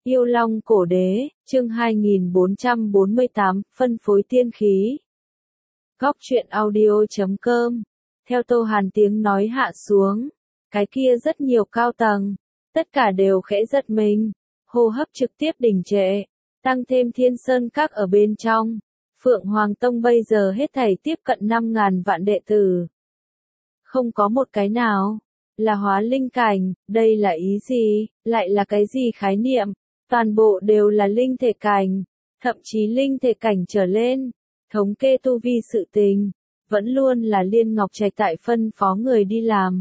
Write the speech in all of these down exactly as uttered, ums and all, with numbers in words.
Yêu Long Cổ Đế, chương hai nghìn bốn trăm bốn mươi tám, phân phối tiên khí. Góc truyện audio chấm com. Theo Tô Hàn tiếng nói hạ xuống, cái kia rất nhiều cao tầng, tất cả đều khẽ giật mình, hô hấp trực tiếp đình trệ, tăng thêm Thiên Sơn Các ở bên trong. Phượng Hoàng Tông bây giờ hết thảy tiếp cận năm ngàn vạn đệ tử. Không có một cái nào là hóa linh cảnh, đây là ý gì, lại là cái gì khái niệm, toàn bộ đều là linh thể cảnh, thậm chí linh thể cảnh trở lên. Thống kê tu vi sự tình, vẫn luôn là Liên Ngọc Trạch tại phân phó người đi làm,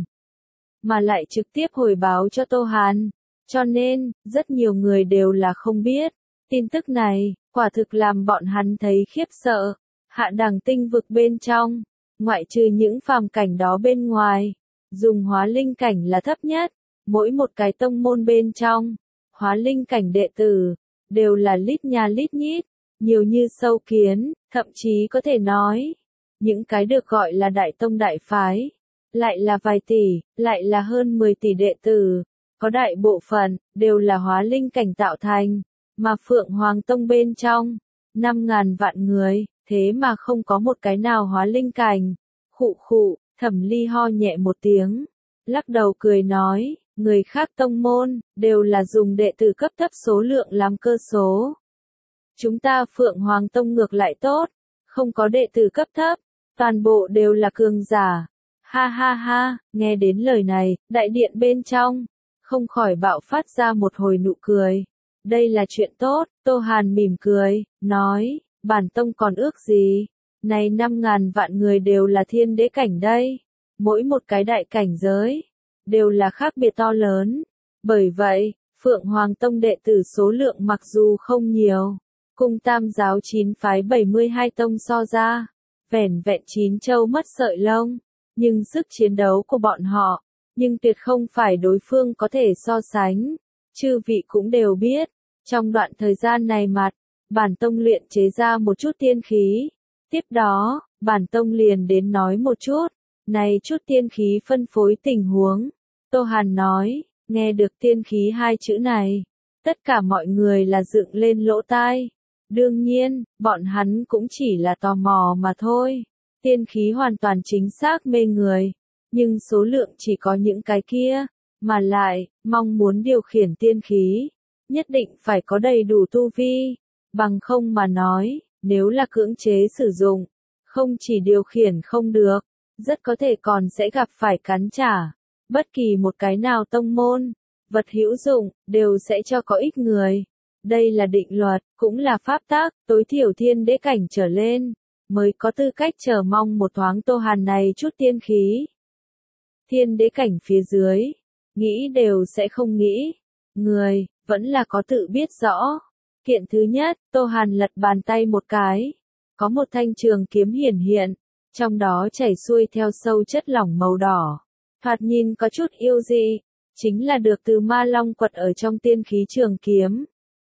mà lại trực tiếp hồi báo cho Tô Hàn, cho nên, rất nhiều người đều là không biết. Tin tức này, quả thực làm bọn hắn thấy khiếp sợ. Hạ đẳng tinh vực bên trong, ngoại trừ những phàm cảnh đó bên ngoài, dùng hóa linh cảnh là thấp nhất. Mỗi một cái tông môn bên trong, hóa linh cảnh đệ tử, đều là lít nha lít nhít, nhiều như sâu kiến, thậm chí có thể nói, những cái được gọi là đại tông đại phái, lại là vài tỷ, lại là hơn mười tỷ đệ tử, có đại bộ phận, đều là hóa linh cảnh tạo thành, mà Phượng Hoàng Tông bên trong, năm ngàn vạn người, thế mà không có một cái nào hóa linh cảnh. Khụ khụ, Thẩm Ly ho nhẹ một tiếng, lắc đầu cười nói, người khác tông môn, đều là dùng đệ tử cấp thấp số lượng làm cơ số. Chúng ta Phượng Hoàng Tông ngược lại tốt, không có đệ tử cấp thấp, toàn bộ đều là cường giả. Ha ha ha, nghe đến lời này, đại điện bên trong, không khỏi bạo phát ra một hồi nụ cười. Đây là chuyện tốt, Tô Hàn mỉm cười, nói, bản tông còn ước gì, này năm ngàn vạn người đều là thiên đế cảnh đây, mỗi một cái đại cảnh giới, đều là khác biệt to lớn. Bởi vậy, Phượng Hoàng Tông đệ tử số lượng mặc dù không nhiều, cùng tam giáo chín phái bảy mươi hai tông so ra, vẻn vẹn chín châu mất sợi lông, nhưng sức chiến đấu của bọn họ, nhưng tuyệt không phải đối phương có thể so sánh. Chư vị cũng đều biết, trong đoạn thời gian này mặt, bản tông luyện chế ra một chút tiên khí. Tiếp đó, bản tông liền đến nói một chút, này chút tiên khí phân phối tình huống. Tô Hàn nói, nghe được tiên khí hai chữ này, tất cả mọi người là dựng lên lỗ tai. Đương nhiên, bọn hắn cũng chỉ là tò mò mà thôi. Tiên khí hoàn toàn chính xác mê người, nhưng số lượng chỉ có những cái kia, mà lại, mong muốn điều khiển tiên khí, nhất định phải có đầy đủ tu vi, bằng không mà nói, nếu là cưỡng chế sử dụng, không chỉ điều khiển không được, rất có thể còn sẽ gặp phải cắn trả. Bất kỳ một cái nào tông môn, vật hữu dụng, đều sẽ cho có ít người. Đây là định luật, cũng là pháp tắc, tối thiểu thiên đế cảnh trở lên, mới có tư cách chờ mong một thoáng Tô Hàn này chút tiên khí. Thiên đế cảnh phía dưới, nghĩ đều sẽ không nghĩ. Người, vẫn là có tự biết rõ. Kiện thứ nhất, Tô Hàn lật bàn tay một cái. Có một thanh trường kiếm hiển hiện, trong đó chảy xuôi theo sâu chất lỏng màu đỏ. Thoạt nhìn có chút yêu dị, chính là được từ Ma Long quật ở trong tiên khí trường kiếm.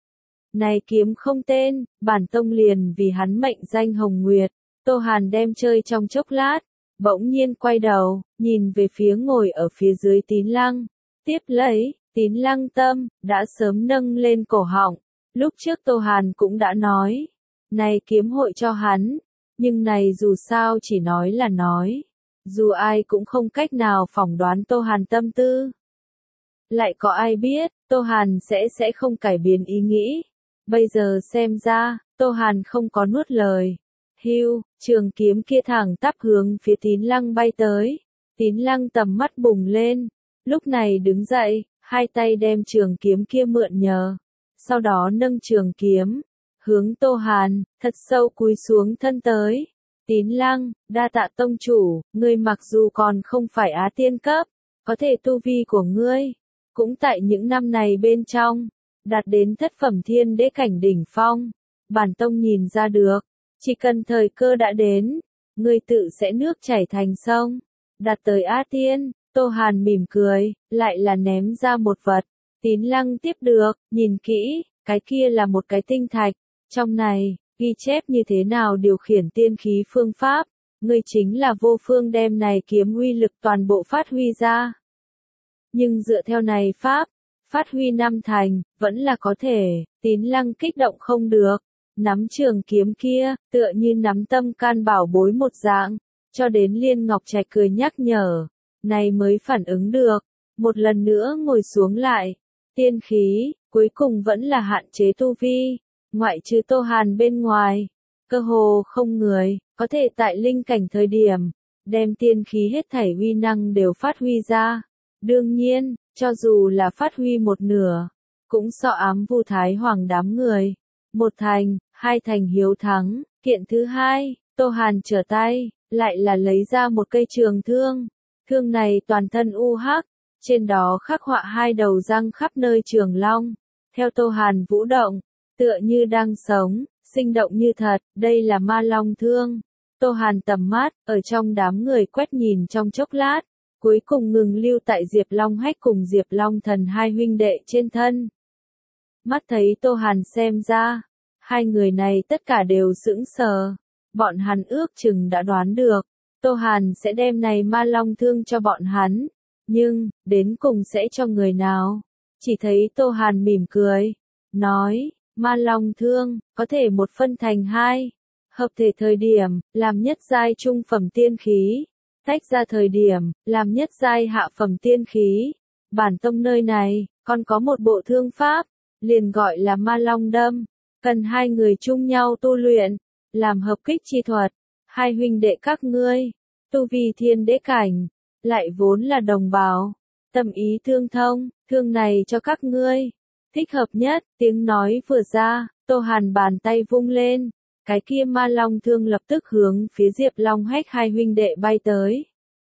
Này kiếm không tên, bản tông liền vì hắn mệnh danh Hồng Nguyệt. Tô Hàn đem chơi trong chốc lát, bỗng nhiên quay đầu, nhìn về phía ngồi ở phía dưới Tín Lăng. Tiếp lấy, Tín Lăng tâm, đã sớm nâng lên cổ họng. Lúc trước Tô Hàn cũng đã nói, này kiếm hội cho hắn, nhưng này dù sao chỉ nói là nói. Dù ai cũng không cách nào phỏng đoán Tô Hàn tâm tư. Lại có ai biết, Tô Hàn sẽ sẽ không cải biến ý nghĩ. Bây giờ xem ra, Tô Hàn không có nuốt lời. Hưu, trường kiếm kia thẳng tắp hướng phía Tín Lăng bay tới. Tín Lăng tầm mắt bùng lên. Lúc này đứng dậy, hai tay đem trường kiếm kia mượn nhờ. Sau đó nâng trường kiếm, hướng Tô Hàn, thật sâu cúi xuống thân tới. Tín Lăng, đa tạ tông chủ, ngươi mặc dù còn không phải Á tiên cấp, có thể tu vi của ngươi, cũng tại những năm này bên trong, đạt đến thất phẩm thiên đế cảnh đỉnh phong. Bản tông nhìn ra được, chỉ cần thời cơ đã đến, ngươi tự sẽ nước chảy thành sông, đạt tới Á tiên. Tô Hàn mỉm cười, lại là ném ra một vật. Tín Lăng tiếp được, nhìn kỹ, cái kia là một cái tinh thạch, trong này, ghi chép như thế nào điều khiển tiên khí phương pháp, ngươi chính là vô phương đem này kiếm uy lực toàn bộ phát huy ra. Nhưng dựa theo này pháp, phát huy năm thành, vẫn là có thể, Tín Lăng kích động không được, nắm trường kiếm kia, tựa như nắm tâm can bảo bối một dạng, cho đến Liên Ngọc Trạch cười nhắc nhở, này mới phản ứng được, một lần nữa ngồi xuống lại, tiên khí, cuối cùng vẫn là hạn chế tu vi, ngoại trừ Tô Hàn bên ngoài, cơ hồ không người, có thể tại linh cảnh thời điểm, đem tiên khí hết thảy uy năng đều phát huy ra. Đương nhiên, cho dù là phát huy một nửa, cũng so ám Vu Thái Hoàng đám người. Một thành, hai thành hiếu thắng, kiện thứ hai, Tô Hàn trở tay, lại là lấy ra một cây trường thương. Thương này toàn thân u hắc, trên đó khắc họa hai đầu răng khắp nơi trường long. Theo Tô Hàn vũ động, tựa như đang sống, sinh động như thật, đây là ma long thương. Tô Hàn tầm mắt, ở trong đám người quét nhìn trong chốc lát, cuối cùng ngừng lưu tại Diệp Long Hách cùng Diệp Long Thần hai huynh đệ trên thân. Mắt thấy Tô Hàn xem ra, hai người này tất cả đều sững sờ, bọn hắn ước chừng đã đoán được, Tô Hàn sẽ đem này ma long thương cho bọn hắn, nhưng, đến cùng sẽ cho người nào? Chỉ thấy Tô Hàn mỉm cười, nói, ma long thương, có thể một phân thành hai, hợp thể thời điểm, làm nhất giai trung phẩm tiên khí, tách ra thời điểm, làm nhất giai hạ phẩm tiên khí. Bản tông nơi này, còn có một bộ thương pháp, liền gọi là ma long đâm, cần hai người chung nhau tu luyện, làm hợp kích chi thuật, hai huynh đệ các ngươi, tu vi thiên đế cảnh, lại vốn là đồng bào, tâm ý tương thông, thương này cho các ngươi, thích hợp nhất, tiếng nói vừa ra, Tô Hàn bàn tay vung lên, cái kia ma long thương lập tức hướng phía Diệp Long Hách hai huynh đệ bay tới.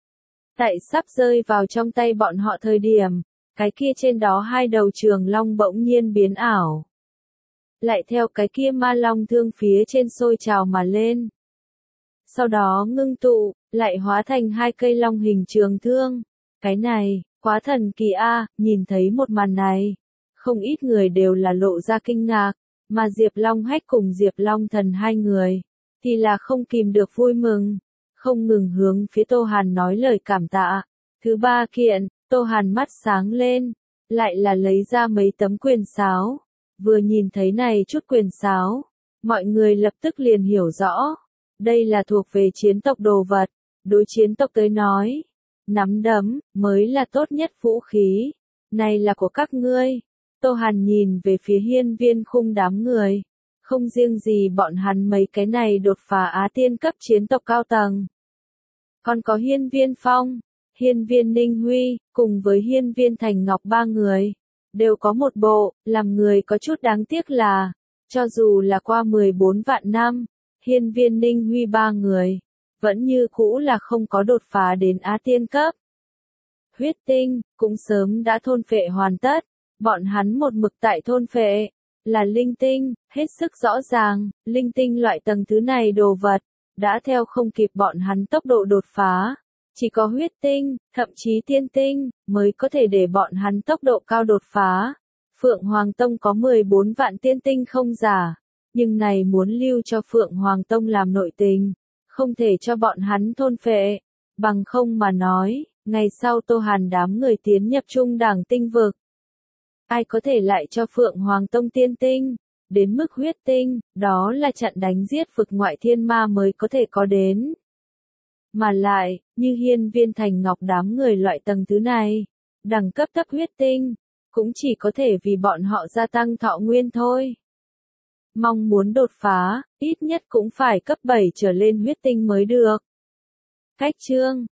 Tại sắp rơi vào trong tay bọn họ thời điểm, cái kia trên đó hai đầu trường long bỗng nhiên biến ảo. Lại theo cái kia ma long thương phía trên sôi trào mà lên. Sau đó ngưng tụ, lại hóa thành hai cây long hình trường thương. Cái này, quá thần kỳ a, nhìn thấy một màn này, không ít người đều là lộ ra kinh ngạc, mà Diệp Long Hách cùng Diệp Long Thần hai người, thì là không kìm được vui mừng, không ngừng hướng phía Tô Hàn nói lời cảm tạ. Thứ ba kiện, Tô Hàn mắt sáng lên, lại là lấy ra mấy tấm quyền sáo. Vừa nhìn thấy này chút quyền sáo, mọi người lập tức liền hiểu rõ. Đây là thuộc về chiến tộc đồ vật, đối chiến tộc tới nói. Nắm đấm, mới là tốt nhất vũ khí. Này là của các ngươi. Tô Hàn nhìn về phía hiên viên khung đám người. Không riêng gì bọn hắn mấy cái này đột phá Á tiên cấp chiến tộc cao tầng. Còn có hiên viên phong, hiên viên ninh huy, cùng với hiên viên thành ngọc ba người. Đều có một bộ, làm người có chút đáng tiếc là, cho dù là qua mười bốn vạn năm, hiên viên ninh huy ba người, vẫn như cũ là không có đột phá đến Á tiên cấp. Huyết tinh, cũng sớm đã thôn phệ hoàn tất, bọn hắn một mực tại thôn phệ, là linh tinh, hết sức rõ ràng, linh tinh loại tầng thứ này đồ vật, đã theo không kịp bọn hắn tốc độ đột phá. Chỉ có huyết tinh, thậm chí tiên tinh, mới có thể để bọn hắn tốc độ cao đột phá. Phượng Hoàng Tông có mười bốn vạn tiên tinh không giả, nhưng này muốn lưu cho Phượng Hoàng Tông làm nội tình, không thể cho bọn hắn thôn phệ, bằng không mà nói, ngày sau Tô Hàn đám người tiến nhập trung đẳng tinh vực. Ai có thể lại cho Phượng Hoàng Tông tiên tinh, đến mức huyết tinh, đó là trận đánh giết vực ngoại thiên ma mới có thể có đến. Mà lại, như hiên viên thành ngọc đám người loại tầng thứ này, đẳng cấp thấp huyết tinh, cũng chỉ có thể vì bọn họ gia tăng thọ nguyên thôi. Mong muốn đột phá, ít nhất cũng phải cấp bảy trở lên huyết tinh mới được. Cách chương